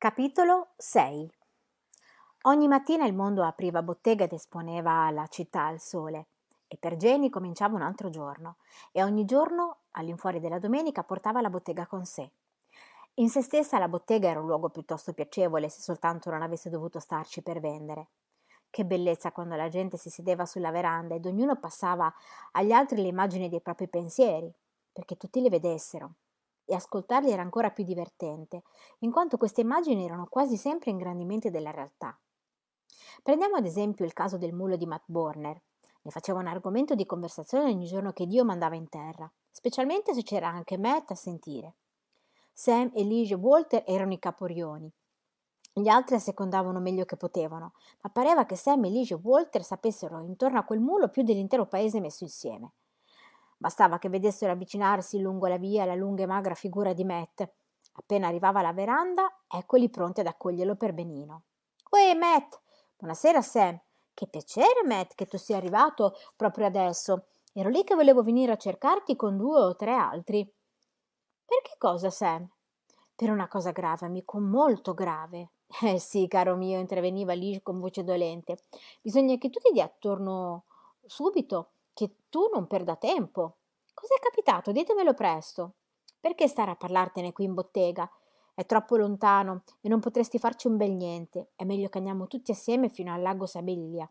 Capitolo 6. Ogni mattina il mondo apriva bottega ed esponeva la città al sole, e per Jenny cominciava un altro giorno, e ogni giorno, all'infuori della domenica, portava la bottega con sé. In se stessa la bottega era un luogo piuttosto piacevole se soltanto non avesse dovuto starci per vendere. Che bellezza quando la gente si sedeva sulla veranda ed ognuno passava agli altri le immagini dei propri pensieri, perché tutti li vedessero. E ascoltarli era ancora più divertente, in quanto queste immagini erano quasi sempre ingrandimenti della realtà. Prendiamo ad esempio il caso del mulo di Matt Borner. Ne faceva un argomento di conversazione ogni giorno che Dio mandava in terra, specialmente se c'era anche Matt a sentire. Sam, Elijah e Walter erano i caporioni. Gli altri assecondavano meglio che potevano, ma pareva che Sam, Elijah e Walter sapessero intorno a quel mulo più dell'intero paese messo insieme. Bastava che vedessero avvicinarsi lungo la via la lunga e magra figura di Matt. Appena arrivava alla veranda, eccoli pronti ad accoglierlo per benino. Uè, Matt! Buonasera, Sam! Che piacere, Matt, che tu sia arrivato proprio adesso. Ero lì che volevo venire a cercarti con 2 o 3 altri. Per che cosa, Sam? Per una cosa grave, amico, molto grave. Sì, caro mio, interveniva lì con voce dolente. Bisogna che tu ti dia attorno subito, che tu non perda tempo. Cos'è capitato? Ditemelo presto. Perché stare a parlartene qui in bottega? È troppo lontano e non potresti farci un bel niente. È meglio che andiamo tutti assieme fino al lago Sabilia.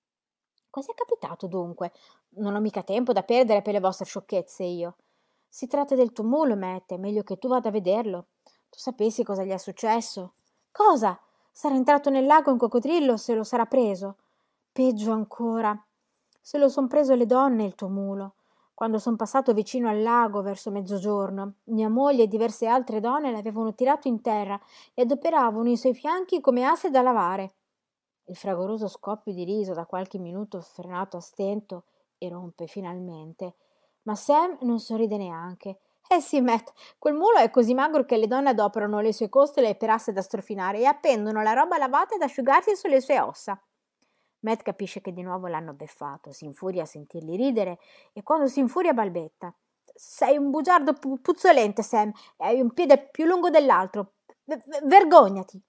Cos'è capitato dunque? Non ho mica tempo da perdere per le vostre sciocchezze io. Si tratta del tuo mulo, Matt, è meglio che tu vada a vederlo. Tu sapessi cosa gli è successo? Cosa? Sarà entrato nel lago un coccodrillo, se lo sarà preso. Peggio ancora. Se lo son preso le donne il tuo mulo. Quando son passato vicino al lago verso mezzogiorno, mia moglie e diverse altre donne l'avevano tirato in terra e adoperavano i suoi fianchi come asse da lavare. Il fragoroso scoppio di riso da qualche minuto frenato a stento irrompe finalmente, ma Sam non sorride neanche. Eh sì, Matt, quel mulo è così magro che le donne adoperano le sue costole per asse da strofinare e appendono la roba lavata ad asciugarsi sulle sue ossa. Matt capisce che di nuovo l'hanno beffato, si infuria a sentirli ridere e quando si infuria balbetta. Sei un bugiardo puzzolente, Sam, e hai un piede più lungo dell'altro. Vergognati!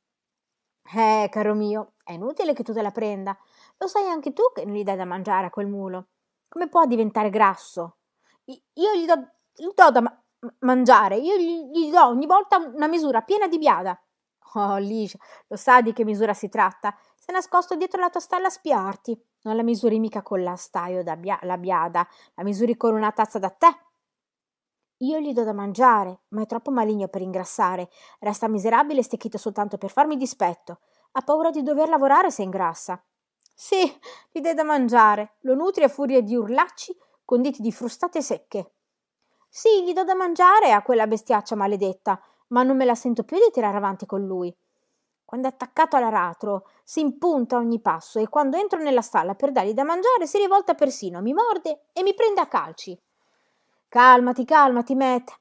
Caro mio, è inutile che tu te la prenda. Lo sai anche tu che non gli dai da mangiare a quel mulo. Come può diventare grasso? Io gli do da mangiare, io gli do ogni volta una misura piena di biada. Oh, Licia, lo sa di che misura si tratta? Si è nascosto dietro la tua stalla a spiarti. Non la misuri mica con l'astaio la biada, la misuri con una tazza da tè. Io gli do da mangiare, ma è troppo maligno per ingrassare. Resta miserabile e stecchito soltanto per farmi dispetto. Ha paura di dover lavorare se ingrassa. Sì, gli dai da mangiare. Lo nutri a furia di urlacci conditi di frustate secche. Sì, gli do da mangiare a quella bestiaccia maledetta, ma non me la sento più di tirare avanti con lui. Quando è attaccato all'aratro si impunta a ogni passo e quando entro nella stalla per dargli da mangiare si rivolta persino, mi morde e mi prende a calci. Calmati, calmati, Matt,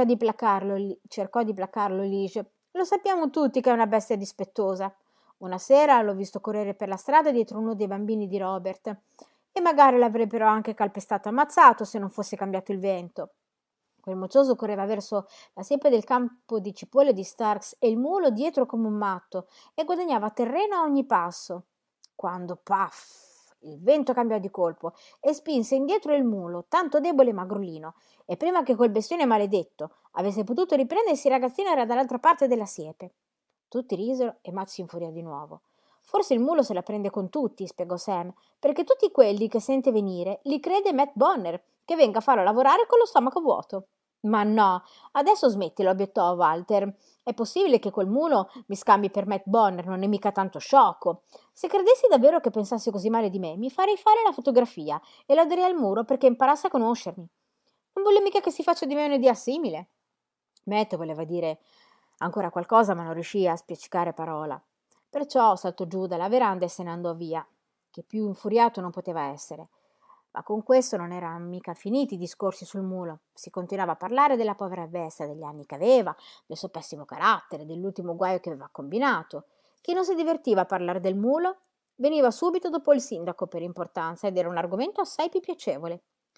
cercò di placarlo Lige. Lo sappiamo tutti che è una bestia dispettosa. Una sera l'ho visto correre per la strada dietro uno dei bambini di Robert e magari l'avrebbero anche calpestato e ammazzato se non fosse cambiato il vento. Quel moccioso correva verso la siepe del campo di cipolle di Starks e il mulo dietro come un matto e guadagnava terreno a ogni passo. Quando, paff, il vento cambiò di colpo e spinse indietro il mulo, tanto debole e magrolino, e prima che quel bestione maledetto avesse potuto riprendersi, il ragazzino era dall'altra parte della siepe. Tutti risero e Matt si infuriò di nuovo. Forse il mulo se la prende con tutti, spiegò Sam, perché tutti quelli che sente venire li crede Matt Bonner, che venga a farlo lavorare con lo stomaco vuoto. Ma no, adesso smettilo, obiettò Walter. È possibile che quel mulo mi scambi per Matt Bonner, non è mica tanto sciocco. Se credessi davvero che pensassi così male di me, mi farei fare la fotografia e la darei al muro perché imparasse a conoscermi. Non vuole mica che si faccia di me un'idea simile. Matt voleva dire ancora qualcosa, ma non riuscì a spiccicare parola. Perciò saltò giù dalla veranda e se ne andò via, che più infuriato non poteva essere. Ma con questo non erano mica finiti i discorsi sul mulo. Si continuava a parlare della povera bestia, degli anni che aveva, del suo pessimo carattere, dell'ultimo guaio che aveva combinato. Chi non si divertiva a parlare del mulo veniva subito dopo il sindaco per importanza ed era un argomento assai più piacevole.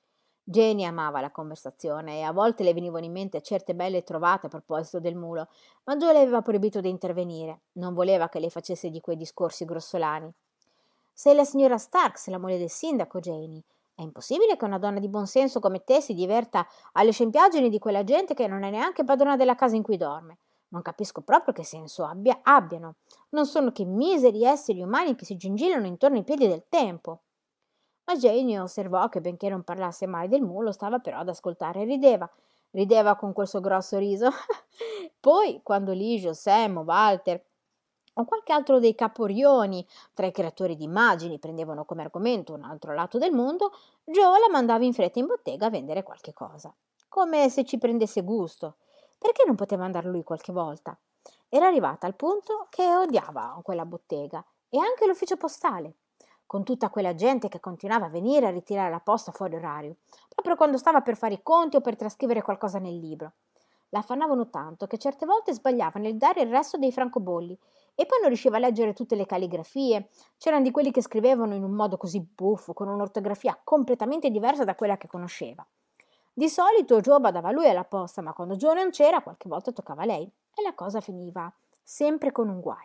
Jenny amava la conversazione e a volte le venivano in mente certe belle trovate a proposito del mulo, ma Joe le aveva proibito di intervenire. Non voleva che lei facesse di quei discorsi grossolani. Sei la signora Starks, la moglie del sindaco, Janie. È impossibile che una donna di buon senso come te si diverta alle scempiaggini di quella gente che non è neanche padrona della casa in cui dorme. Non capisco proprio che senso abbiano. Non sono che miseri esseri umani che si gingillano intorno ai piedi del tempo. Ma Janie osservò che, benché non parlasse mai del mulo, stava però ad ascoltare e rideva. Rideva con quel suo grosso riso. Poi, quando Ligio, Sam o Walter o qualche altro dei caporioni tra i creatori di immagini prendevano come argomento un altro lato del mondo, Joe la mandava in fretta in bottega a vendere qualche cosa, come se ci prendesse gusto. Perché non poteva andare lui qualche volta? Era arrivata al punto che odiava quella bottega e anche l'ufficio postale, con tutta quella gente che continuava a venire a ritirare la posta fuori orario, proprio quando stava per fare i conti o per trascrivere qualcosa nel libro. La affannavano tanto che certe volte sbagliava nel dare il resto dei francobolli e poi non riusciva a leggere tutte le calligrafie. C'erano di quelli che scrivevano in un modo così buffo, con un'ortografia completamente diversa da quella che conosceva. Di solito Joe badava lui alla posta, ma quando Joe non c'era, qualche volta toccava a lei e la cosa finiva sempre con un guaio.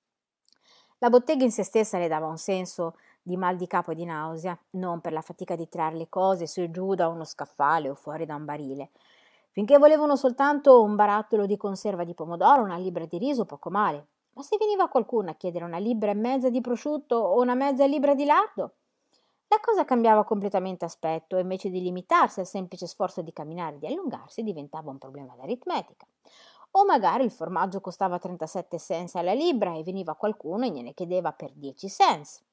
La bottega in se stessa le dava un senso di mal di capo e di nausea, non per la fatica di tirare le cose su e giù da uno scaffale o fuori da un barile. Finché volevano soltanto un barattolo di conserva di pomodoro, una libbra di riso, poco male. Ma se veniva qualcuno a chiedere una libbra e mezza di prosciutto o una mezza libbra di lardo, la cosa cambiava completamente aspetto e invece di limitarsi al semplice sforzo di camminare e di allungarsi, diventava un problema d'aritmetica. O magari il formaggio costava 37 cents alla libbra e veniva qualcuno e gliene chiedeva per 10 cents.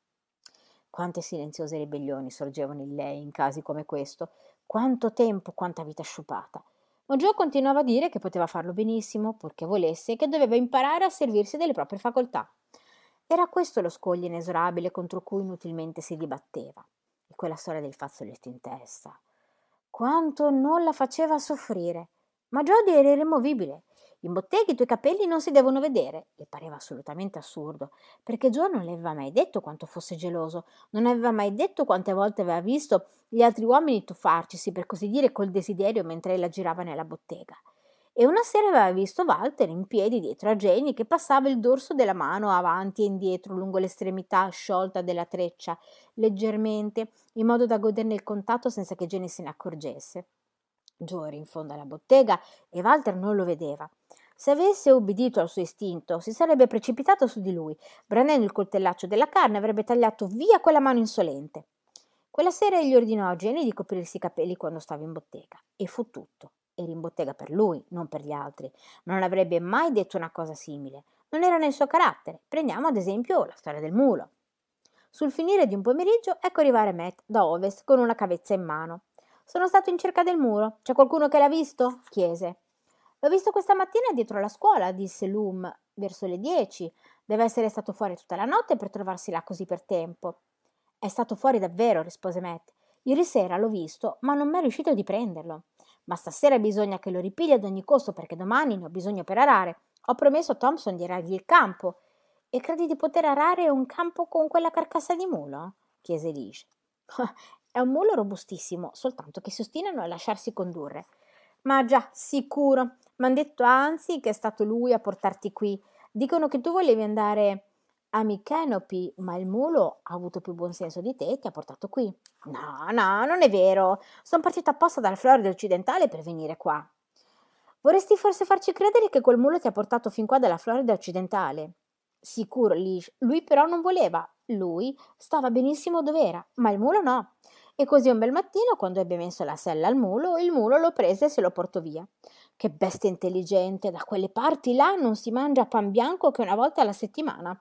Quante silenziose ribellioni sorgevano in lei in casi come questo, quanto tempo, quanta vita sciupata. Ma Joe continuava a dire che poteva farlo benissimo, purché volesse, e che doveva imparare a servirsi delle proprie facoltà. Era questo lo scoglio inesorabile contro cui inutilmente si dibatteva. E quella storia del fazzoletto in testa. Quanto non la faceva soffrire! Ma Jody era irremovibile. In bottega i tuoi capelli non si devono vedere. Le pareva assolutamente assurdo, perché Joe non le aveva mai detto quanto fosse geloso, non aveva mai detto quante volte aveva visto gli altri uomini tuffarcisi, per così dire, col desiderio mentre ella girava nella bottega. E una sera aveva visto Walter in piedi dietro a Jenny che passava il dorso della mano avanti e indietro lungo l'estremità sciolta della treccia, leggermente, in modo da goderne il contatto senza che Jenny se ne accorgesse. Joe era in fondo alla bottega e Walter non lo vedeva. Se avesse ubbidito al suo istinto, si sarebbe precipitato su di lui, prendendo il coltellaccio della carne, avrebbe tagliato via quella mano insolente. Quella sera gli ordinò a Jenny di coprirsi i capelli quando stava in bottega, e fu tutto. Era in bottega per lui, non per gli altri. Non avrebbe mai detto una cosa simile. Non era nel suo carattere. Prendiamo ad esempio la storia del mulo. Sul finire di un pomeriggio ecco arrivare Matt da ovest con una cavezza in mano. Sono stato in cerca del mulo. C'è qualcuno che l'ha visto? Chiese. L'ho visto questa mattina dietro la scuola, disse Loom, verso le 10. Deve essere stato fuori tutta la notte per trovarsi là così per tempo. È stato fuori davvero, rispose Matt. Ieri sera l'ho visto, ma non m'è riuscito di prenderlo. Ma stasera bisogna che lo ripigli ad ogni costo perché domani ne ho bisogno per arare. Ho promesso a Thompson di arargli il campo. E credi di poter arare un campo con quella carcassa di mulo? Chiese Lige. È un mulo robustissimo, soltanto che si ostinano a lasciarsi condurre. Ma già, sicuro. M'han detto anzi che è stato lui a portarti qui. Dicono che tu volevi andare a Micanopy, ma il mulo ha avuto più buon senso di te e ti ha portato qui. No, no, non è vero. Sono partita apposta dalla Florida occidentale per venire qua. Vorresti forse farci credere che quel mulo ti ha portato fin qua dalla Florida occidentale? Sicuro, Lish. Lui però non voleva. Lui stava benissimo dove era, ma il mulo no. E così un bel mattino, quando ebbe messo la sella al mulo, il mulo lo prese e se lo portò via. Che bestia intelligente! Da quelle parti là non si mangia pan bianco che una volta alla settimana.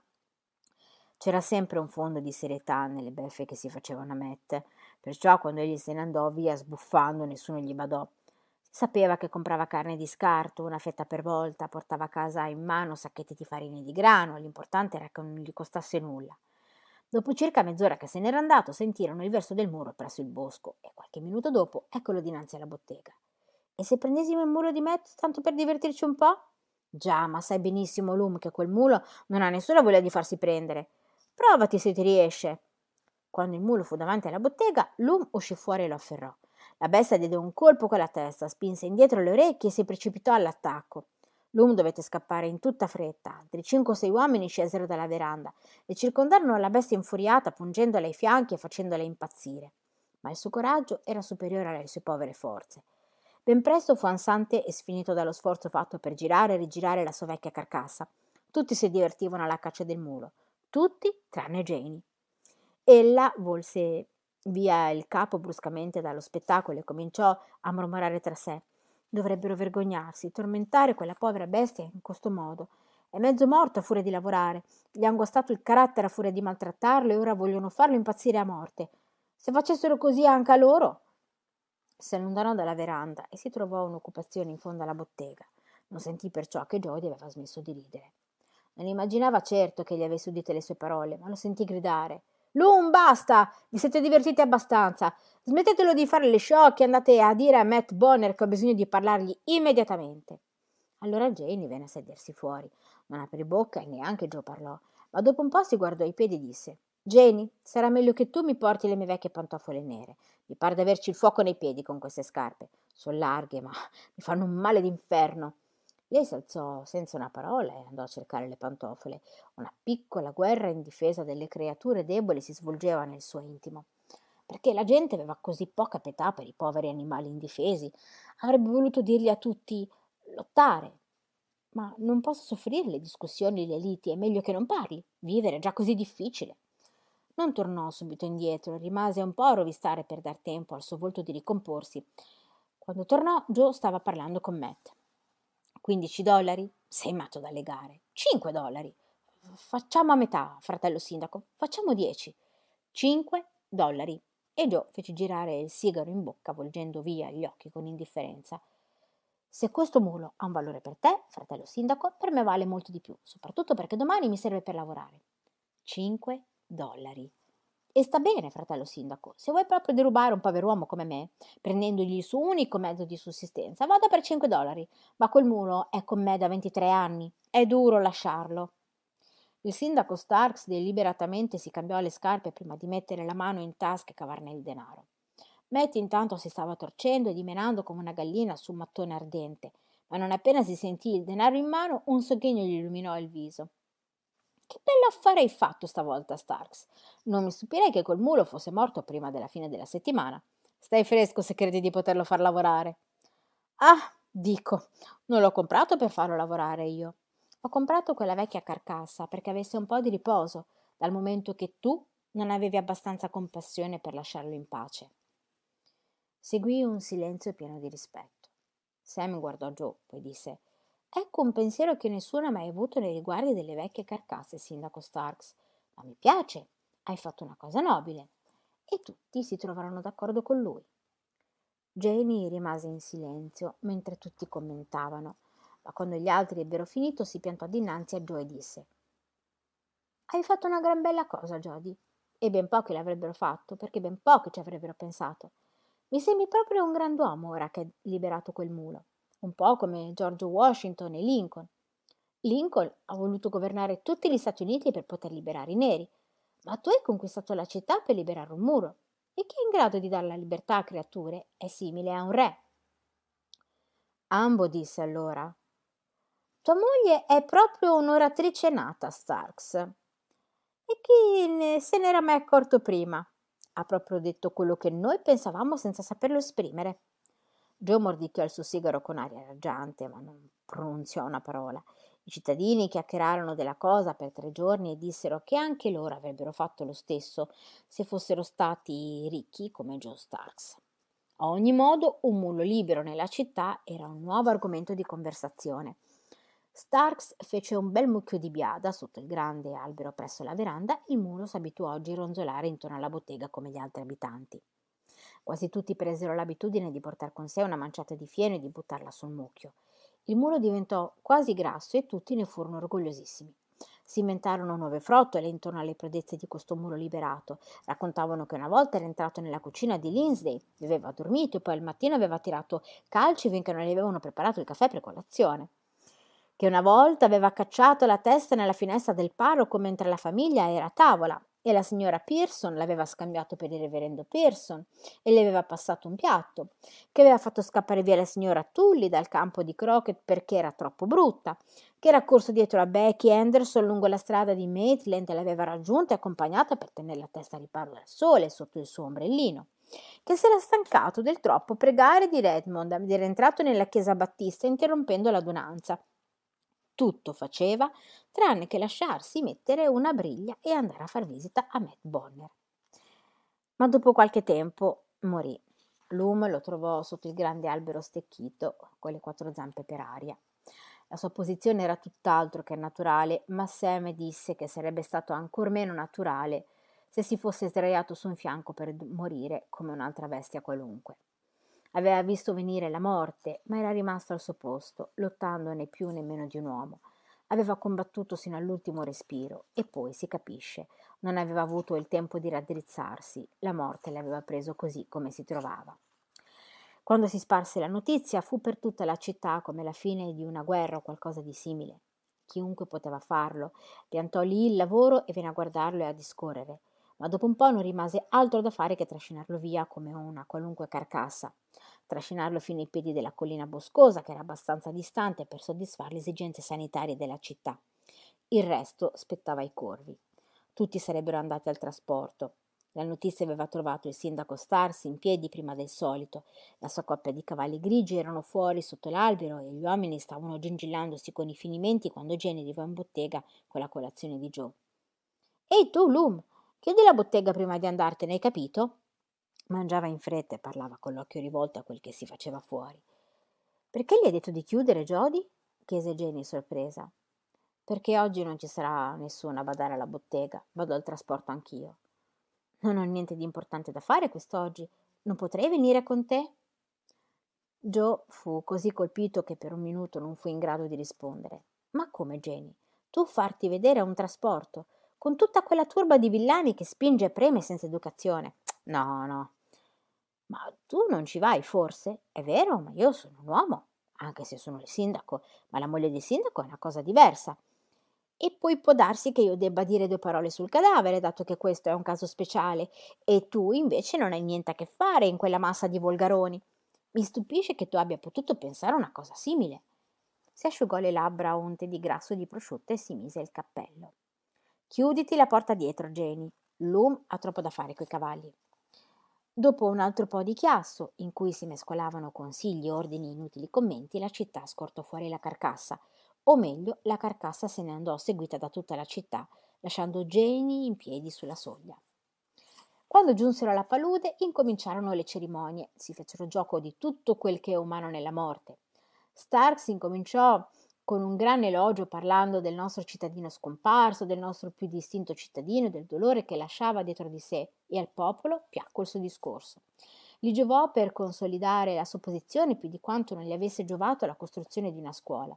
C'era sempre un fondo di serietà nelle beffe che si facevano a Matt, perciò quando egli se ne andò via sbuffando nessuno gli badò. Sapeva che comprava carne di scarto, una fetta per volta, portava a casa in mano sacchetti di farine di grano, l'importante era che non gli costasse nulla. Dopo circa mezz'ora che se n'era andato, sentirono il verso del muro presso il bosco e qualche minuto dopo eccolo dinanzi alla bottega. E se prendessimo il mulo di Matt tanto per divertirci un po'? Già, ma sai benissimo, Lum, che quel mulo non ha nessuna voglia di farsi prendere. Provati se ti riesce. Quando il mulo fu davanti alla bottega, Lum uscì fuori e lo afferrò. La bestia diede un colpo con la testa, spinse indietro le orecchie e si precipitò all'attacco. L'uomo dovette scappare in tutta fretta. Altri 5 o 6 uomini scesero dalla veranda e circondarono la bestia infuriata, pungendola ai fianchi e facendola impazzire. Ma il suo coraggio era superiore alle sue povere forze. Ben presto fu ansante e sfinito dallo sforzo fatto per girare e rigirare la sua vecchia carcassa. Tutti si divertivano alla caccia del mulo, tutti tranne Janie. Ella volse via il capo bruscamente dallo spettacolo e cominciò a mormorare tra sé: dovrebbero vergognarsi, tormentare quella povera bestia in questo modo. È mezzo morto a furia di lavorare, gli han guastato il carattere a furia di maltrattarlo e ora vogliono farlo impazzire a morte. Se facessero così anche a loro. Si allontanò dalla veranda e si trovò un'occupazione in fondo alla bottega. Non sentì perciò che Jody aveva smesso di ridere. Non immaginava certo che gli avesse udite le sue parole, ma lo sentì gridare: Lum, basta! Vi siete divertiti abbastanza! Smettetelo di fare le sciocche e andate a dire a Matt Bonner che ho bisogno di parlargli immediatamente. Allora Janie venne a sedersi fuori. Non aprì bocca e neanche Joe parlò, ma dopo un po' si guardò ai piedi e disse: Janie, sarà meglio che tu mi porti le mie vecchie pantofole nere. Mi pare di averci il fuoco nei piedi con queste scarpe. Sono larghe, ma mi fanno un male d'inferno. Lei si alzò senza una parola e andò a cercare le pantofole. Una piccola guerra in difesa delle creature deboli si svolgeva nel suo intimo. Perché la gente aveva così poca pietà per i poveri animali indifesi? Avrebbe voluto dirgli a tutti: lottare. Ma non posso soffrire le discussioni e le liti, è meglio che non parli. Vivere è già così difficile. Non tornò subito indietro, rimase un po' a rovistare per dar tempo al suo volto di ricomporsi. Quando tornò, Joe stava parlando con Matt. $15? Sei matto da legare. $5. Facciamo a metà, fratello sindaco. Facciamo 10. $5. E Joe fece girare il sigaro in bocca, volgendo via gli occhi con indifferenza. Se questo mulo ha un valore per te, fratello sindaco, per me vale molto di più, soprattutto perché domani mi serve per lavorare. $5. E sta bene, fratello sindaco, se vuoi proprio derubare un pover'uomo come me, prendendogli il suo unico mezzo di sussistenza, vada per $5, ma quel mulo è con me da 23 anni, è duro lasciarlo. Il sindaco Starks deliberatamente si cambiò le scarpe prima di mettere la mano in tasca e cavarne il denaro. Matt intanto si stava torcendo e dimenando come una gallina su un mattone ardente, ma non appena si sentì il denaro in mano, un sogghigno gli illuminò il viso. Che bell'affare hai fatto stavolta, Starks. Non mi stupirei che quel mulo fosse morto prima della fine della settimana. Stai fresco se credi di poterlo far lavorare. Ah, dico, non l'ho comprato per farlo lavorare io. Ho comprato quella vecchia carcassa perché avesse un po' di riposo, dal momento che tu non avevi abbastanza compassione per lasciarlo in pace. Seguì un silenzio pieno di rispetto. Sam guardò Joe, poi disse: Ecco un pensiero che nessuno ha mai avuto nei riguardi delle vecchie carcasse, sindaco Starks. Ma mi piace, hai fatto una cosa nobile. E tutti si trovarono d'accordo con lui. Janie rimase in silenzio mentre tutti commentavano, ma quando gli altri ebbero finito si piantò dinanzi a Joe e disse: Hai fatto una gran bella cosa, Jody. E ben pochi l'avrebbero fatto, perché ben pochi ci avrebbero pensato. Mi sembri proprio un grand'uomo ora che hai liberato quel mulo, un po' come George Washington e Lincoln. Lincoln ha voluto governare tutti gli Stati Uniti per poter liberare i neri, ma tu hai conquistato la città per liberare un muro. E chi è in grado di dare la libertà a creature è simile a un re. Ambo disse allora: Tua moglie è proprio un'oratrice nata, Starks. E chi se n'era mai accorto prima? Ha proprio detto quello che noi pensavamo senza saperlo esprimere. Joe mordicchiò il suo sigaro con aria raggiante, ma non pronunziò una parola. I cittadini chiacchierarono della cosa per 3 giorni e dissero che anche loro avrebbero fatto lo stesso se fossero stati ricchi come Joe Starks. A ogni modo, un mulo libero nella città era un nuovo argomento di conversazione. Starks fece un bel mucchio di biada sotto il grande albero presso la veranda e il mulo s'abituò a gironzolare intorno alla bottega come gli altri abitanti. Quasi tutti presero l'abitudine di portar con sé una manciata di fieno e di buttarla sul mucchio. Il mulo diventò quasi grasso e tutti ne furono orgogliosissimi. Si inventarono nuove frottole intorno alle prodezze di questo mulo liberato. Raccontavano che una volta era entrato nella cucina di Lindsay, vi aveva dormito e poi al mattino aveva tirato calci finché non gli avevano preparato il caffè per colazione. Che una volta aveva cacciato la testa nella finestra del parroco mentre la famiglia era a tavola e la signora Pearson l'aveva scambiato per il reverendo Pearson e le aveva passato un piatto, che aveva fatto scappare via la signora Tully dal campo di croquet perché era troppo brutta, che era corso dietro a Becky Anderson lungo la strada di Maitland e l'aveva raggiunta e accompagnata per tenere la testa a riparo dal sole sotto il suo ombrellino, che si era stancato del troppo pregare di Redmond ed era entrato nella chiesa battista interrompendo l'adunanza. Tutto faceva tranne che lasciarsi mettere una briglia e andare a far visita a Matt Bonner. Ma dopo qualche tempo morì. Lum lo trovò sotto il grande albero stecchito, con le 4 zampe per aria. La sua posizione era tutt'altro che naturale, ma Sam disse che sarebbe stato ancor meno naturale se si fosse sdraiato su un fianco per morire come un'altra bestia qualunque. Aveva visto venire la morte, ma era rimasto al suo posto, lottando né più né meno di un uomo. Aveva combattuto sino all'ultimo respiro e poi, si capisce, non aveva avuto il tempo di raddrizzarsi. La morte l'aveva preso così come si trovava. Quando si sparse la notizia, fu per tutta la città come la fine di una guerra o qualcosa di simile. Chiunque poteva farlo, piantò lì il lavoro e venne a guardarlo e a discorrere, ma dopo un po' non rimase altro da fare che trascinarlo via come una qualunque carcassa, trascinarlo fino ai piedi della collina boscosa, che era abbastanza distante per soddisfare le esigenze sanitarie della città. Il resto spettava ai corvi. Tutti sarebbero andati al trasporto. La notizia aveva trovato il sindaco Starsi in piedi prima del solito. La sua coppia di cavalli grigi erano fuori sotto l'albero e gli uomini stavano gingillandosi con i finimenti quando Jenny arrivò in bottega con la colazione di Joe. «Ehi tu, Lum, chiudi la bottega prima di andartene, hai capito?» Mangiava in fretta e parlava con l'occhio rivolto a quel che si faceva fuori. «Perché gli hai detto di chiudere, Jody?» chiese Jenny sorpresa. «Perché oggi non ci sarà nessuno a badare alla bottega, vado al trasporto anch'io». «Non ho niente di importante da fare quest'oggi, non potrei venire con te?» Joe fu così colpito che per un minuto non fu in grado di rispondere. «Ma come, Jenny? Tu farti vedere a un trasporto, con tutta quella turba di villani che spinge e preme senza educazione? No, no. Ma tu non ci vai, forse? È vero, ma io sono un uomo, anche se sono il sindaco, ma la moglie del sindaco è una cosa diversa. E poi può darsi che io debba dire 2 parole sul cadavere, dato che questo è un caso speciale, e tu invece non hai niente a che fare in quella massa di volgaroni. Mi stupisce che tu abbia potuto pensare a una cosa simile». Si asciugò le labbra unte di grasso di prosciutto e si mise il cappello. «Chiuditi la porta dietro, Jenny. Lum ha troppo da fare coi cavalli». Dopo un altro po' di chiasso, in cui si mescolavano consigli, ordini e inutili commenti, la città scortò fuori la carcassa, o meglio, la carcassa se ne andò seguita da tutta la città, lasciando Jenny in piedi sulla soglia. Quando giunsero alla palude, incominciarono le cerimonie, si fecero gioco di tutto quel che è umano nella morte. Starks incominciò con un gran elogio parlando del nostro cittadino scomparso, del nostro più distinto cittadino e del dolore che lasciava dietro di sé, e al popolo piacque il suo discorso. Gli giovò per consolidare la sua posizione più di quanto non gli avesse giovato la costruzione di una scuola.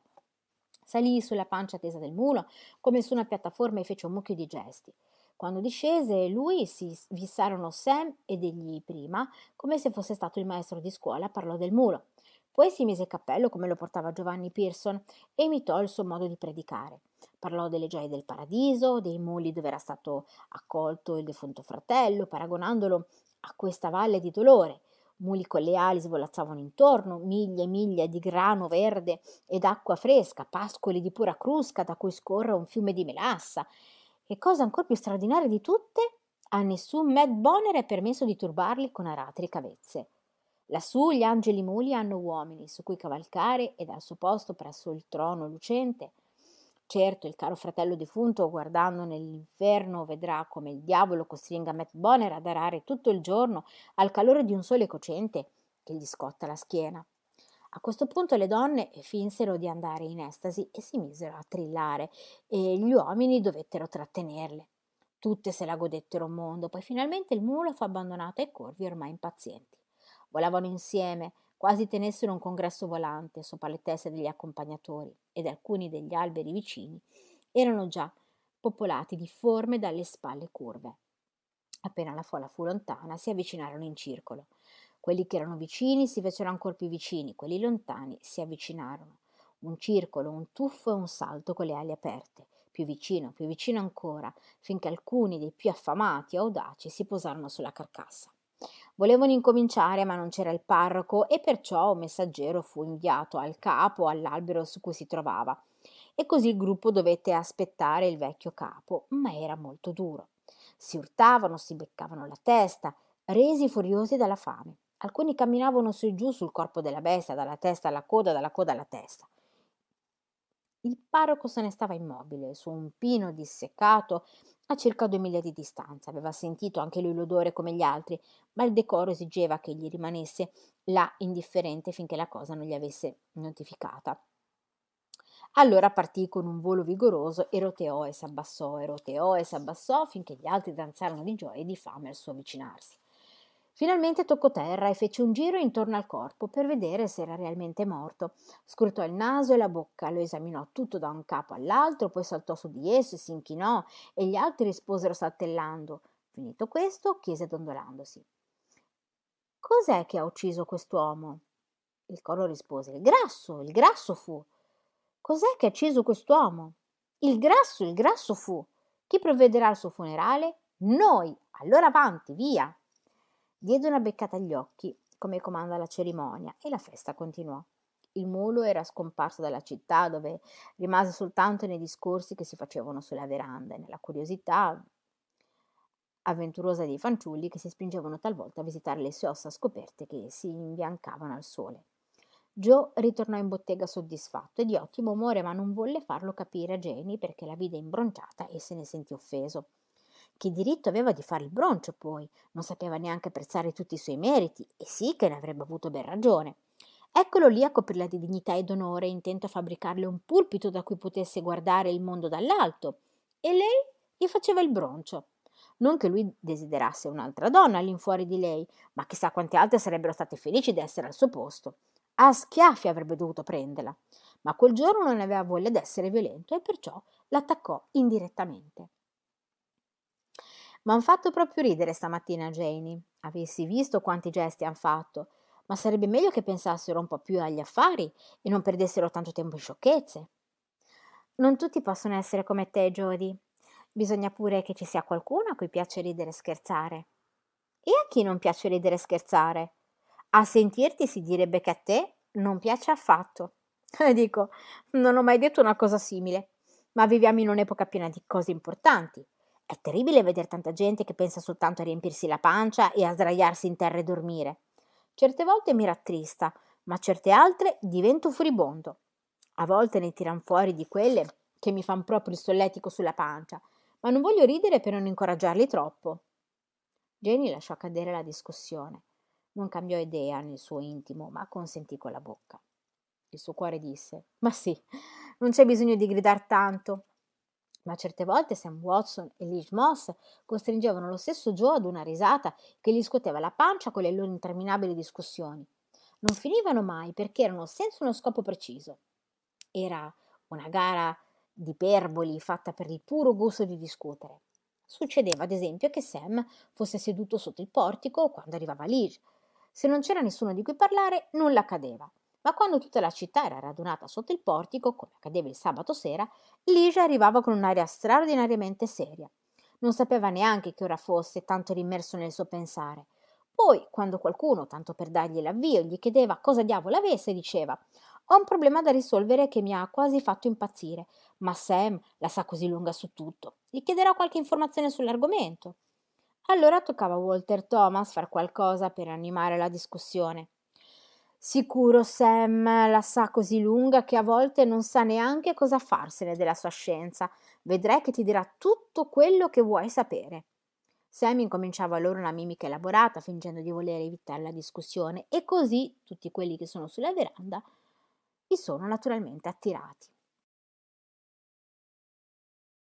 Salì sulla pancia tesa del mulo come su una piattaforma e fece un mucchio di gesti. Quando discese, lui si vissarono Sam ed egli prima, come se fosse stato il maestro di scuola, parlò del mulo. Poi si mise il cappello come lo portava Giovanni Pearson e imitò il suo modo di predicare. Parlò delle gioie del paradiso, dei muli dove era stato accolto il defunto fratello, paragonandolo a questa valle di dolore. Muli con le ali svolazzavano intorno, miglia e miglia di grano verde ed acqua fresca, pascoli di pura crusca da cui scorre un fiume di melassa. E cosa ancora più straordinaria di tutte, a nessun Matt Bonner è permesso di turbarli con aratri cavezze. Lassù gli angeli muli hanno uomini su cui cavalcare e dal suo posto presso il trono lucente. Certo, il caro fratello defunto, guardando nell'inferno, vedrà come il diavolo costringa Matt Bonner ad arare tutto il giorno al calore di un sole cocente che gli scotta la schiena. A questo punto le donne finsero di andare in estasi e si misero a trillare, e gli uomini dovettero trattenerle. Tutte se la godettero un mondo, poi finalmente il mulo fu abbandonato ai corvi ormai impazienti. Volavano insieme, quasi tenessero un congresso volante sopra le teste degli accompagnatori, ed alcuni degli alberi vicini erano già popolati di forme dalle spalle curve. Appena la folla fu lontana, si avvicinarono in circolo. Quelli che erano vicini si fecero ancor più vicini, quelli lontani si avvicinarono. Un circolo, un tuffo e un salto con le ali aperte. più vicino ancora, finché alcuni dei più affamati e audaci si posarono sulla carcassa. Volevano incominciare, ma non c'era il parroco e perciò un messaggero fu inviato al capo, all'albero su cui si trovava. E così il gruppo dovette aspettare il vecchio capo, ma era molto duro. Si urtavano, si beccavano la testa, resi furiosi dalla fame. Alcuni camminavano su e giù sul corpo della bestia, dalla testa alla coda, dalla coda alla testa. Il parroco se ne stava immobile, su un pino disseccato a circa 2 miglia di distanza. Aveva sentito anche lui l'odore come gli altri, ma il decoro esigeva che egli rimanesse là indifferente finché la cosa non gli avesse notificata. Allora partì con un volo vigoroso e roteò e s'abbassò finché gli altri danzarono di gioia e di fame al suo avvicinarsi. Finalmente toccò terra e fece un giro intorno al corpo per vedere se era realmente morto. Scrutò il naso e la bocca, lo esaminò tutto da un capo all'altro, poi saltò su di esso e si inchinò e gli altri risposero saltellando. Finito questo, chiese dondolandosi: «Cos'è che ha ucciso quest'uomo?» Il coro rispose: il grasso fu. «Cos'è che ha ucciso quest'uomo?» Il grasso fu. «Chi provvederà al suo funerale?» «Noi! Allora avanti, via!» Diede una beccata agli occhi, come comanda la cerimonia, e la festa continuò. Il mulo era scomparso dalla città, dove rimase soltanto nei discorsi che si facevano sulla veranda e nella curiosità avventurosa dei fanciulli che si spingevano talvolta a visitare le sue ossa scoperte che si imbiancavano al sole. Joe ritornò in bottega soddisfatto e di ottimo umore, ma non volle farlo capire a Jenny perché la vide imbronciata e se ne sentì offeso. Che diritto aveva di fare il broncio, poi? Non sapeva neanche apprezzare tutti i suoi meriti, e sì che ne avrebbe avuto ben ragione. Eccolo lì a coprirla di dignità ed onore, intento a fabbricarle un pulpito da cui potesse guardare il mondo dall'alto. E lei gli faceva il broncio. Non che lui desiderasse un'altra donna all'infuori di lei, ma chissà quante altre sarebbero state felici di essere al suo posto. A schiaffi avrebbe dovuto prenderla, ma quel giorno non aveva voglia d'essere violento e perciò l'attaccò indirettamente. M'han fatto proprio ridere stamattina, Janie. Avessi visto quanti gesti han fatto, ma sarebbe meglio che pensassero un po' più agli affari e non perdessero tanto tempo in sciocchezze. Non tutti possono essere come te, Jody. Bisogna pure che ci sia qualcuno a cui piace ridere e scherzare. E a chi non piace ridere e scherzare? A sentirti si direbbe che a te non piace affatto. Dico, non ho mai detto una cosa simile, ma viviamo in un'epoca piena di cose importanti. È terribile vedere tanta gente che pensa soltanto a riempirsi la pancia e a sdraiarsi in terra e dormire. Certe volte mi rattrista, ma certe altre divento furibondo. A volte ne tiran fuori di quelle che mi fan proprio il solletico sulla pancia, ma non voglio ridere per non incoraggiarli troppo. Jenny lasciò cadere la discussione. Non cambiò idea nel suo intimo, ma consentì con la bocca. Il suo cuore disse: «Ma sì, non c'è bisogno di gridar tanto». Ma certe volte Sam Watson e Lige Moss costringevano lo stesso Joe ad una risata che gli scuoteva la pancia con le loro interminabili discussioni. Non finivano mai perché erano senza uno scopo preciso. Era una gara di iperboli fatta per il puro gusto di discutere. Succedeva, ad esempio, che Sam fosse seduto sotto il portico quando arrivava Lige. Se non c'era nessuno di cui parlare, nulla accadeva. Ma quando tutta la città era radunata sotto il portico, come accadeva il sabato sera, Lige arrivava con un'aria straordinariamente seria. Non sapeva neanche che ora fosse, tanto era immerso nel suo pensare. Poi, quando qualcuno, tanto per dargli l'avvio, gli chiedeva cosa diavolo avesse, diceva: «Ho un problema da risolvere che mi ha quasi fatto impazzire, ma Sam la sa così lunga su tutto. Gli chiederò qualche informazione sull'argomento». Allora toccava a Walter Thomas far qualcosa per animare la discussione. «Sicuro Sam la sa così lunga che a volte non sa neanche cosa farsene della sua scienza. Vedrai che ti dirà tutto quello che vuoi sapere». Sam incominciava allora una mimica elaborata, fingendo di volere evitare la discussione, e così tutti quelli che sono sulla veranda vi sono naturalmente attirati.